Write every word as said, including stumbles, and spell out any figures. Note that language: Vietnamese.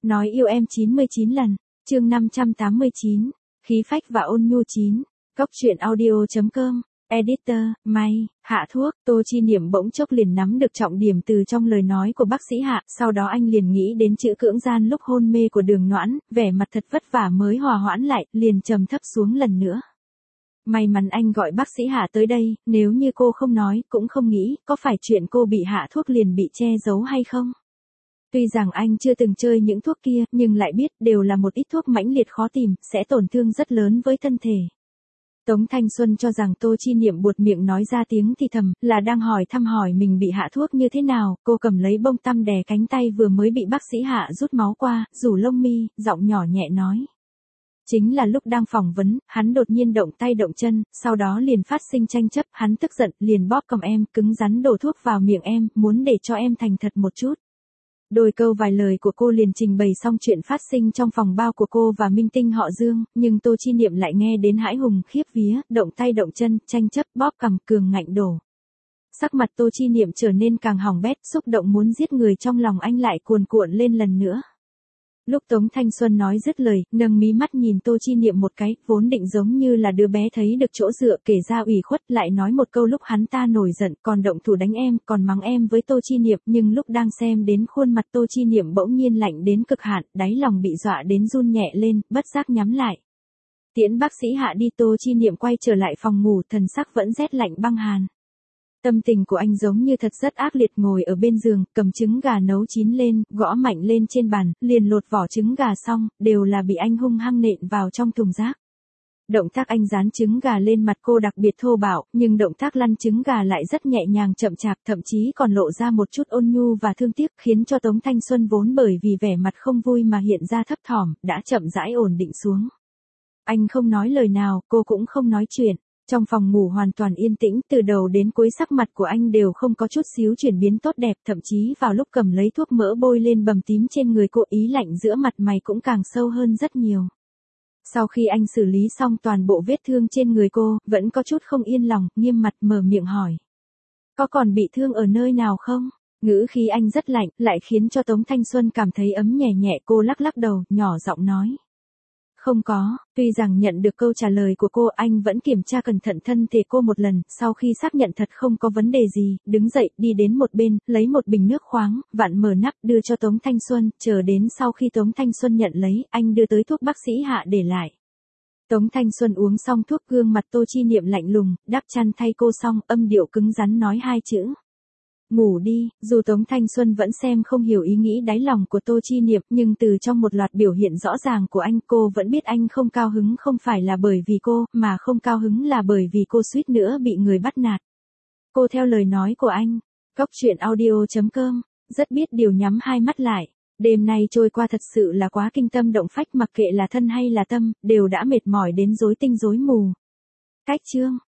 Nói yêu em chín mươi chín lần, chương năm trăm tám mươi chín, khí phách và ôn nhu chín, góc truyện audio.com, editor, may, hạ thuốc, Tô Chi Niệm bỗng chốc liền nắm được trọng điểm từ trong lời nói của bác sĩ Hạ, sau đó anh liền nghĩ đến chữ cưỡng gian lúc hôn mê của Đường Noãn, vẻ mặt thật vất vả mới hòa hoãn lại, liền trầm thấp xuống lần nữa. May mắn anh gọi bác sĩ Hạ tới đây, nếu như cô không nói, cũng không nghĩ, có phải chuyện cô bị hạ thuốc liền bị che giấu hay không? Tuy rằng anh chưa từng chơi những thuốc kia, nhưng lại biết đều là một ít thuốc mãnh liệt khó tìm, sẽ tổn thương rất lớn với thân thể. Tống Thanh Xuân cho rằng Tô Chi Niệm buột miệng nói ra tiếng thì thầm, là đang hỏi thăm hỏi mình bị hạ thuốc như thế nào, cô cầm lấy bông tăm đè cánh tay vừa mới bị bác sĩ Hạ rút máu qua, rủ lông mi, giọng nhỏ nhẹ nói. Chính là lúc đang phỏng vấn, hắn đột nhiên động tay động chân, sau đó liền phát sinh tranh chấp, hắn tức giận, liền bóp cầm em, cứng rắn đổ thuốc vào miệng em, muốn để cho em thành thật một chút. Đôi câu vài lời của cô liền trình bày xong chuyện phát sinh trong phòng bao của cô và minh tinh họ Dương, nhưng Tô Chi Niệm lại nghe đến hãi hùng khiếp vía, động tay động chân, tranh chấp, bóp cằm, cường ngạnh đổ. Sắc mặt Tô Chi Niệm trở nên càng hỏng bét, xúc động muốn giết người trong lòng anh lại cuồn cuộn lên lần nữa. Lúc Tống Thanh Xuân nói dứt lời, nâng mí mắt nhìn Tô Chi Niệm một cái, vốn định giống như là đứa bé thấy được chỗ dựa kể ra ủy khuất, lại nói một câu lúc hắn ta nổi giận, còn động thủ đánh em, còn mắng em với Tô Chi Niệm, nhưng lúc đang xem đến khuôn mặt Tô Chi Niệm bỗng nhiên lạnh đến cực hạn, đáy lòng bị dọa đến run nhẹ lên, bất giác nhắm lại. Tiễn bác sĩ Hạ đi, Tô Chi Niệm quay trở lại phòng ngủ, thần sắc vẫn rét lạnh băng hàn. Tâm tình của anh giống như thật rất ác liệt, ngồi ở bên giường, cầm trứng gà nấu chín lên, gõ mạnh lên trên bàn, liền lột vỏ trứng gà xong, đều là bị anh hung hăng nện vào trong thùng rác. Động tác anh dán trứng gà lên mặt cô đặc biệt thô bạo, nhưng động tác lăn trứng gà lại rất nhẹ nhàng chậm chạp, thậm chí còn lộ ra một chút ôn nhu và thương tiếc, khiến cho Tống Thanh Xuân vốn bởi vì vẻ mặt không vui mà hiện ra thấp thỏm, đã chậm rãi ổn định xuống. Anh không nói lời nào, cô cũng không nói chuyện. Trong phòng ngủ hoàn toàn yên tĩnh, từ đầu đến cuối sắc mặt của anh đều không có chút xíu chuyển biến tốt đẹp, thậm chí vào lúc cầm lấy thuốc mỡ bôi lên bầm tím trên người cô, ý lạnh giữa mặt mày cũng càng sâu hơn rất nhiều. Sau khi anh xử lý xong toàn bộ vết thương trên người cô, vẫn có chút không yên lòng, nghiêm mặt mở miệng hỏi. Có còn bị thương ở nơi nào không? Ngữ khí anh rất lạnh, lại khiến cho Tống Thanh Xuân cảm thấy ấm nhẹ nhẹ, cô lắc lắc đầu, nhỏ giọng nói. Không có, tuy rằng nhận được câu trả lời của cô, anh vẫn kiểm tra cẩn thận thân thể cô một lần, sau khi xác nhận thật không có vấn đề gì, đứng dậy, đi đến một bên, lấy một bình nước khoáng, vặn mở nắp, đưa cho Tống Thanh Xuân, chờ đến sau khi Tống Thanh Xuân nhận lấy, anh đưa tới thuốc bác sĩ Hạ để lại. Tống Thanh Xuân uống xong thuốc, gương mặt Tô Chi Niệm lạnh lùng, đắp chăn thay cô xong, âm điệu cứng rắn nói hai chữ. Ngủ đi, dù Tống Thanh Xuân vẫn xem không hiểu ý nghĩ đáy lòng của Tô Chi Niệm, nhưng từ trong một loạt biểu hiện rõ ràng của anh, cô vẫn biết anh không cao hứng không phải là bởi vì cô, mà không cao hứng là bởi vì cô suýt nữa bị người bắt nạt. Cô theo lời nói của anh, góc truyện audio.com, rất biết điều nhắm hai mắt lại. Đêm nay trôi qua thật sự là quá kinh tâm động phách, mặc kệ là thân hay là tâm, đều đã mệt mỏi đến rối tinh rối mù. Cách chương